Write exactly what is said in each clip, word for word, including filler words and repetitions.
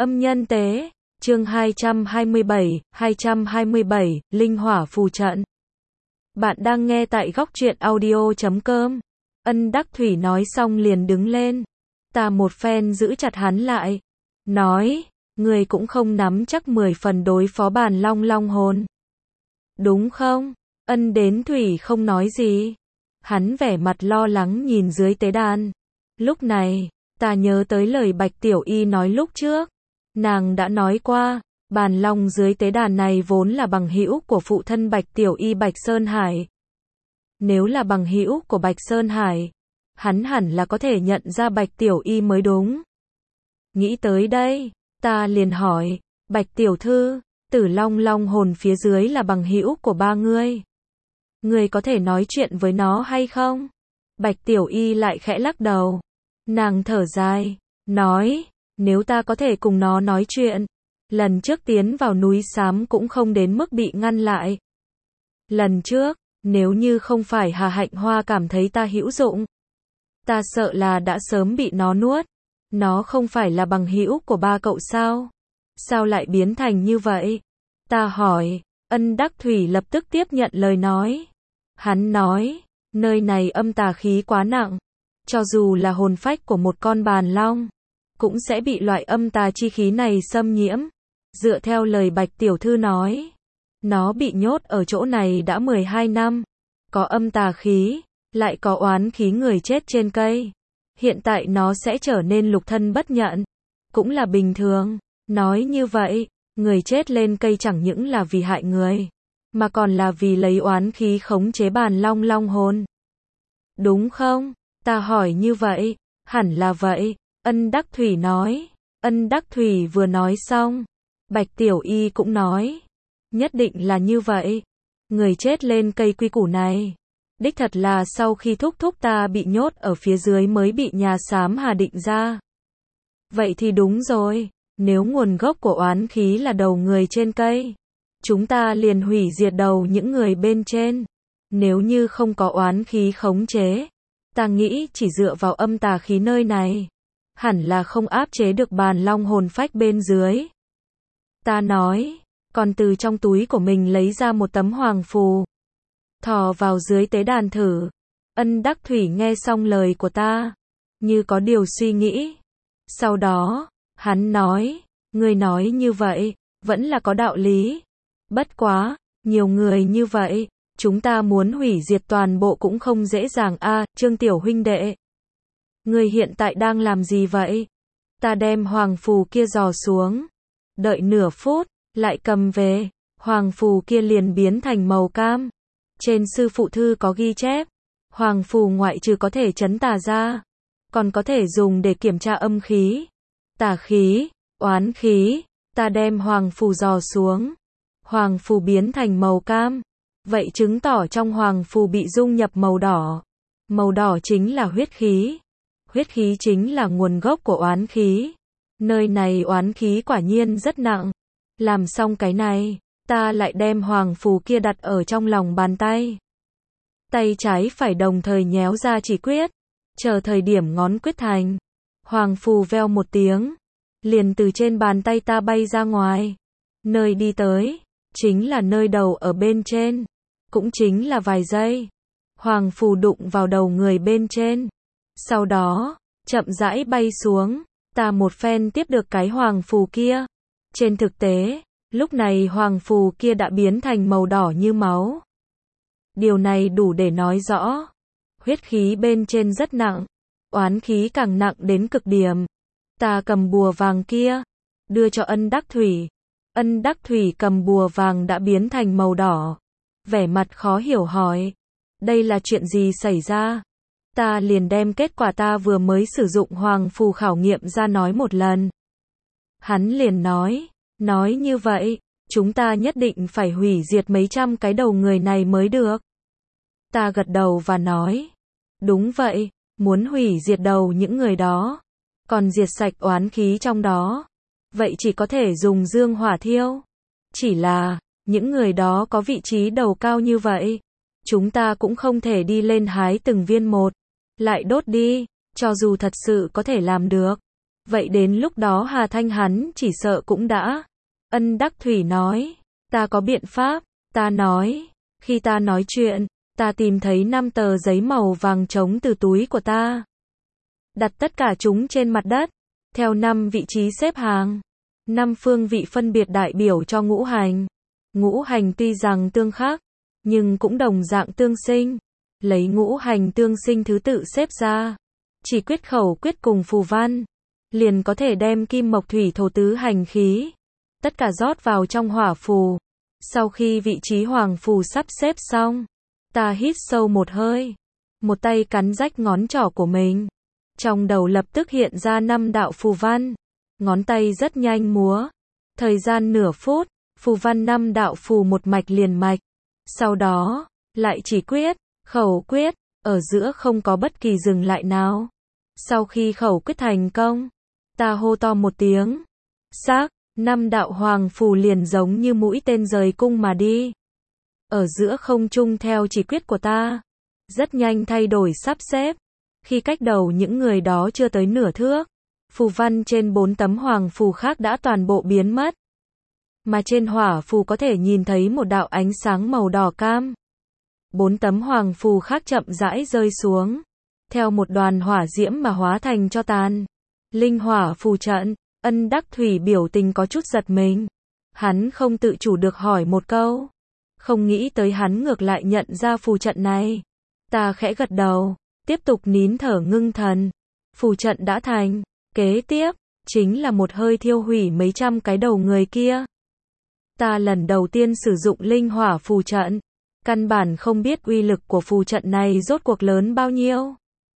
Âm nhân tế, chương hai trăm hai mươi bảy, hai trăm hai mươi bảy, Linh hỏa phù trận. Bạn đang nghe tại góc truyện audio chấm com. Ân Đắc Thủy nói xong liền đứng lên. Ta một phen giữ chặt hắn lại. Nói, người cũng không nắm chắc mười phần đối phó Bàn Long Long hồn. Đúng không? Ân Đến Thủy không nói gì. Hắn vẻ mặt lo lắng nhìn dưới tế đàn. Lúc này, ta nhớ tới lời Bạch Tiểu Y nói lúc trước. Nàng đã nói qua, Bàn Long dưới tế đàn này vốn là bằng hữu của phụ thân Bạch Tiểu Y Bạch Sơn Hải. Nếu là bằng hữu của Bạch Sơn Hải, hắn hẳn là có thể nhận ra Bạch Tiểu Y mới đúng. Nghĩ tới đây, ta liền hỏi, Bạch Tiểu Thư, Tử Long Long hồn phía dưới là bằng hữu của ba ngươi. Ngươi có thể nói chuyện với nó hay không? Bạch Tiểu Y lại khẽ lắc đầu. Nàng thở dài, nói, nếu ta có thể cùng nó nói chuyện, lần trước tiến vào núi Xám cũng không đến mức bị ngăn lại. Lần trước, nếu như không phải Hà Hạnh Hoa cảm thấy ta hữu dụng, ta sợ là đã sớm bị nó nuốt. Nó không phải là bằng hữu của ba cậu sao? Sao lại biến thành như vậy? Ta hỏi, Ân Đắc Thủy lập tức tiếp nhận lời nói. Hắn nói, nơi này âm tà khí quá nặng, cho dù là hồn phách của một con bàn long, cũng sẽ bị loại âm tà chi khí này xâm nhiễm. Dựa theo lời Bạch Tiểu Thư nói, nó bị nhốt ở chỗ này đã mười hai năm, có âm tà khí, lại có oán khí người chết trên cây. Hiện tại nó sẽ trở nên lục thân bất nhận, cũng là bình thường. Nói như vậy, người chết lên cây chẳng những là vì hại người, mà còn là vì lấy oán khí khống chế Bàn Long Long hồn. Đúng không? Ta hỏi như vậy. Hẳn là vậy. Ân Đắc Thủy nói. Ân Đắc Thủy vừa nói xong, Bạch Tiểu Y cũng nói, nhất định là như vậy. Người chết lên cây quy củ này, đích thật là sau khi thúc thúc ta bị nhốt ở phía dưới mới bị nhà xám Hà định ra. Vậy thì đúng rồi, nếu nguồn gốc của oán khí là đầu người trên cây, chúng ta liền hủy diệt đầu những người bên trên. Nếu như không có oán khí khống chế, ta nghĩ chỉ dựa vào âm tà khí nơi này, hẳn là không áp chế được Bàn Long hồn phách bên dưới. Ta nói, còn từ trong túi của mình lấy ra một tấm hoàng phù, thò vào dưới tế đàn thử. Ân Đắc Thủy nghe xong lời của ta, như có điều suy nghĩ. Sau đó, hắn nói, ngươi nói như vậy, vẫn là có đạo lý. Bất quá, nhiều người như vậy, chúng ta muốn hủy diệt toàn bộ cũng không dễ dàng a. À, Trương Tiểu huynh đệ, ngươi hiện tại đang làm gì vậy? Ta đem hoàng phù kia dò xuống, đợi nửa phút, lại cầm về, hoàng phù kia liền biến thành màu cam. Trên sư phụ thư có ghi chép, hoàng phù ngoại trừ có thể trấn tà ra, còn có thể dùng để kiểm tra âm khí, tà khí, oán khí. Ta đem hoàng phù dò xuống, hoàng phù biến thành màu cam, vậy chứng tỏ trong hoàng phù bị dung nhập màu đỏ. Màu đỏ chính là huyết khí, huyết khí chính là nguồn gốc của oán khí. Nơi này oán khí quả nhiên rất nặng. Làm xong cái này, ta lại đem hoàng phù kia đặt ở trong lòng bàn tay. Tay trái phải đồng thời nhéo ra chỉ quyết, chờ thời điểm ngón quyết thành, hoàng phù veo một tiếng, liền từ trên bàn tay ta bay ra ngoài. Nơi đi tới, chính là nơi đầu ở bên trên, cũng chính là vài giây. Hoàng phù đụng vào đầu người bên trên, sau đó, chậm rãi bay xuống. Ta một phen tiếp được cái hoàng phù kia. Trên thực tế, lúc này hoàng phù kia đã biến thành màu đỏ như máu. Điều này đủ để nói rõ, huyết khí bên trên rất nặng, oán khí càng nặng đến cực điểm. Ta cầm bùa vàng kia, đưa cho Ân Đắc Thủy. Ân Đắc Thủy cầm bùa vàng đã biến thành màu đỏ, vẻ mặt khó hiểu hỏi, đây là chuyện gì xảy ra? Ta liền đem kết quả ta vừa mới sử dụng hoàng phù khảo nghiệm ra nói một lần. Hắn liền nói, nói như vậy, chúng ta nhất định phải hủy diệt mấy trăm cái đầu người này mới được. Ta gật đầu và nói, đúng vậy, muốn hủy diệt đầu những người đó, còn diệt sạch oán khí trong đó, vậy chỉ có thể dùng dương hỏa thiêu. Chỉ là, những người đó có vị trí đầu cao như vậy, chúng ta cũng không thể đi lên hái từng viên một, lại đốt đi. Cho dù thật sự có thể làm được, Vậy đến lúc đó Hà Thanh hắn chỉ sợ cũng đã. Ân Đắc Thủy nói, ta có biện pháp, ta nói, khi ta nói chuyện, ta tìm thấy năm tờ giấy màu vàng trống từ túi của ta. Đặt tất cả chúng trên mặt đất, theo năm vị trí xếp hàng. Năm phương vị phân biệt đại biểu cho ngũ hành. Ngũ hành tuy rằng tương khắc, nhưng cũng đồng dạng tương sinh. Lấy ngũ hành tương sinh thứ tự xếp ra. Chỉ quyết khẩu quyết cùng phù văn. Liền có thể đem kim mộc thủy thổ tứ hành khí. Tất cả rót vào trong hỏa phù. Sau khi vị trí hoàng phù sắp xếp xong. Ta hít sâu một hơi. Một tay cắn rách ngón trỏ của mình. Trong đầu lập tức hiện ra năm đạo phù văn. Ngón tay rất nhanh múa. Thời gian nửa phút, phù văn năm đạo phù một mạch liền mạch. Sau đó, lại chỉ quyết, khẩu quyết, ở giữa không có bất kỳ dừng lại nào. Sau khi khẩu quyết thành công, ta hô to một tiếng. Xác, năm đạo hoàng phù liền giống như mũi tên rời cung mà đi. Ở giữa không trung theo chỉ quyết của ta. Rất nhanh thay đổi sắp xếp. Khi cách đầu những người đó chưa tới nửa thước, phù văn trên bốn tấm hoàng phù khác đã toàn bộ biến mất. Mà trên hỏa phù có thể nhìn thấy một đạo ánh sáng màu đỏ cam. Bốn tấm hoàng phù khác chậm rãi rơi xuống, theo một đoàn hỏa diễm mà hóa thành cho tàn. Linh hỏa phù trận, Ân Đắc Thủy biểu tình có chút giật mình. Hắn không tự chủ được hỏi một câu. Không nghĩ tới hắn ngược lại nhận ra phù trận này. Ta khẽ gật đầu, tiếp tục nín thở ngưng thần. Phù trận đã thành. Kế tiếp, chính là một hơi thiêu hủy mấy trăm cái đầu người kia. Ta lần đầu tiên sử dụng linh hỏa phù trận. Căn bản không biết uy lực của phù trận này rốt cuộc lớn bao nhiêu.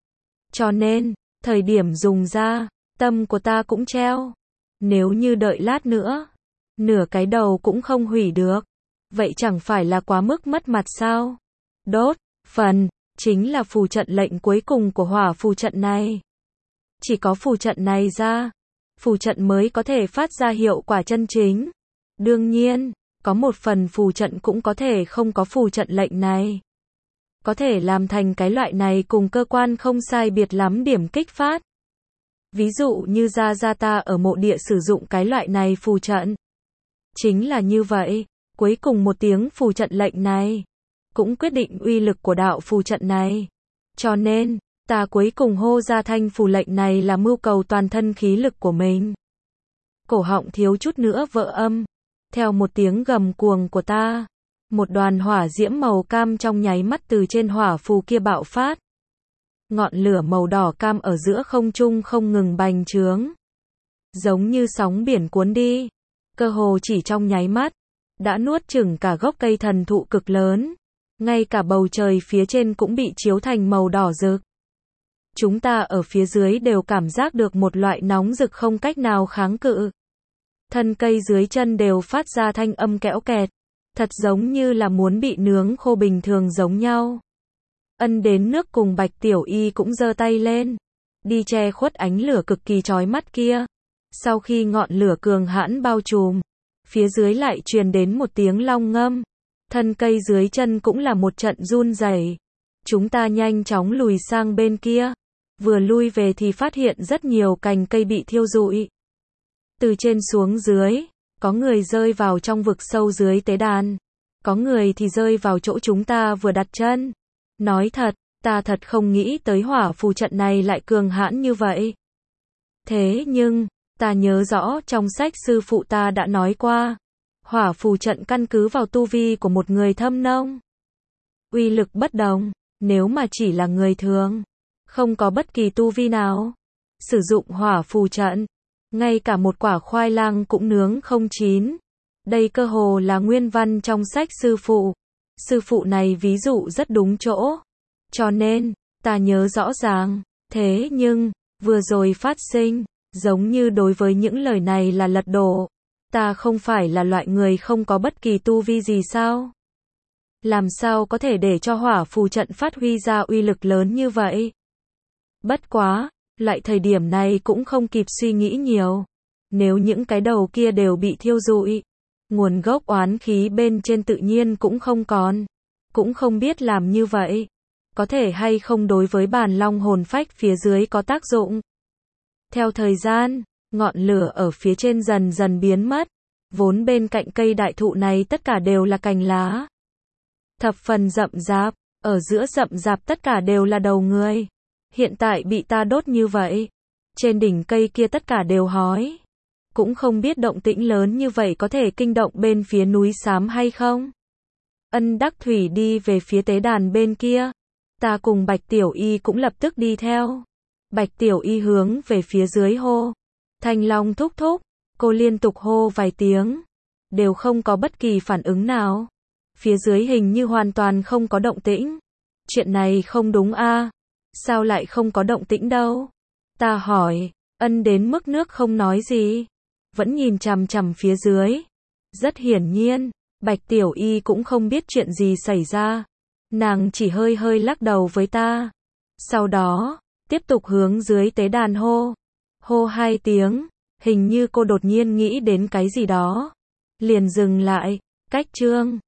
Cho nên, thời điểm dùng ra, tâm của ta cũng treo. Nếu như đợi lát nữa, nửa cái đầu cũng không hủy được. Vậy chẳng phải là quá mức mất mặt sao? Đốt, phần, chính là phù trận lệnh cuối cùng của hỏa phù trận này. Chỉ có phù trận này ra, phù trận mới có thể phát ra hiệu quả chân chính. Đương nhiên, có một phần phù trận cũng có thể không có phù trận lệnh này. Có thể làm thành cái loại này cùng cơ quan không sai biệt lắm điểm kích phát. Ví dụ như Gia Gia ta ở mộ địa sử dụng cái loại này phù trận. Chính là như vậy, cuối cùng một tiếng phù trận lệnh này, cũng quyết định uy lực của đạo phù trận này. Cho nên, ta cuối cùng hô ra thanh phù lệnh này là mưu cầu toàn thân khí lực của mình. Cổ họng thiếu chút nữa vỡ âm. Theo một tiếng gầm cuồng của ta, một đoàn hỏa diễm màu cam trong nháy mắt từ trên hỏa phù kia bạo phát. Ngọn lửa màu đỏ cam ở giữa không trung không ngừng bành trướng. Giống như sóng biển cuốn đi. Cơ hồ chỉ trong nháy mắt, đã nuốt chửng cả gốc cây thần thụ cực lớn. Ngay cả bầu trời phía trên cũng bị chiếu thành màu đỏ rực. Chúng ta ở phía dưới đều cảm giác được một loại nóng rực không cách nào kháng cự. Thân cây dưới chân đều phát ra thanh âm kẽo kẹt. Thật giống như là muốn bị nướng khô bình thường giống nhau. Ân Đến Nước cùng Bạch Tiểu Y cũng giơ tay lên. Đi che khuất ánh lửa cực kỳ chói mắt kia. Sau khi ngọn lửa cường hãn bao trùm, phía dưới lại truyền đến một tiếng long ngâm. Thân cây dưới chân cũng là một trận run rẩy. Chúng ta nhanh chóng lùi sang bên kia. Vừa lui về thì phát hiện rất nhiều cành cây bị thiêu rụi. Từ trên xuống dưới, có người rơi vào trong vực sâu dưới tế đàn. Có người thì rơi vào chỗ chúng ta vừa đặt chân. Nói thật, ta thật không nghĩ tới hỏa phù trận này lại cường hãn như vậy. Thế nhưng, ta nhớ rõ trong sách sư phụ ta đã nói qua. Hỏa phù trận căn cứ vào tu vi của một người thâm nông. Uy lực bất đồng, nếu mà chỉ là người thường, không có bất kỳ tu vi nào. Sử dụng hỏa phù trận, ngay cả một quả khoai lang cũng nướng không chín. Đây cơ hồ là nguyên văn trong sách sư phụ. Sư phụ này ví dụ rất đúng chỗ. Cho nên, ta nhớ rõ ràng. Thế nhưng, vừa rồi phát sinh, giống như đối với những lời này là lật đổ. Ta không phải là loại người không có bất kỳ tu vi gì sao? Làm sao có thể để cho hỏa phù trận phát huy ra uy lực lớn như vậy? Bất quá, loại thời điểm này cũng không kịp suy nghĩ nhiều. Nếu những cái đầu kia đều bị thiêu rụi, nguồn gốc oán khí bên trên tự nhiên cũng không còn. Cũng không biết làm như vậy, có thể hay không đối với bàn long hồn phách phía dưới có tác dụng. Theo thời gian, ngọn lửa ở phía trên dần dần biến mất. Vốn bên cạnh cây đại thụ này tất cả đều là cành lá. Thập phần rậm rạp, ở giữa rậm rạp tất cả đều là đầu người. Hiện tại bị ta đốt như vậy. Trên đỉnh cây kia tất cả đều hói. Cũng không biết động tĩnh lớn như vậy có thể kinh động bên phía núi xám hay không. Ân Đắc Thủy đi về phía tế đàn bên kia. Ta cùng Bạch Tiểu Y cũng lập tức đi theo. Bạch Tiểu Y hướng về phía dưới hô. Thanh Long thúc thúc. Cô liên tục hô vài tiếng. Đều không có bất kỳ phản ứng nào. Phía dưới hình như hoàn toàn không có động tĩnh. Chuyện này không đúng a? Sao lại không có động tĩnh đâu? Ta hỏi. Ân đến mức nước không nói gì. Vẫn nhìn chằm chằm phía dưới. Rất hiển nhiên, Bạch Tiểu Y cũng không biết chuyện gì xảy ra. Nàng chỉ hơi hơi lắc đầu với ta. Sau đó, tiếp tục hướng dưới tế đàn hô. Hô hai tiếng, hình như cô đột nhiên nghĩ đến cái gì đó. Liền dừng lại, cách chương.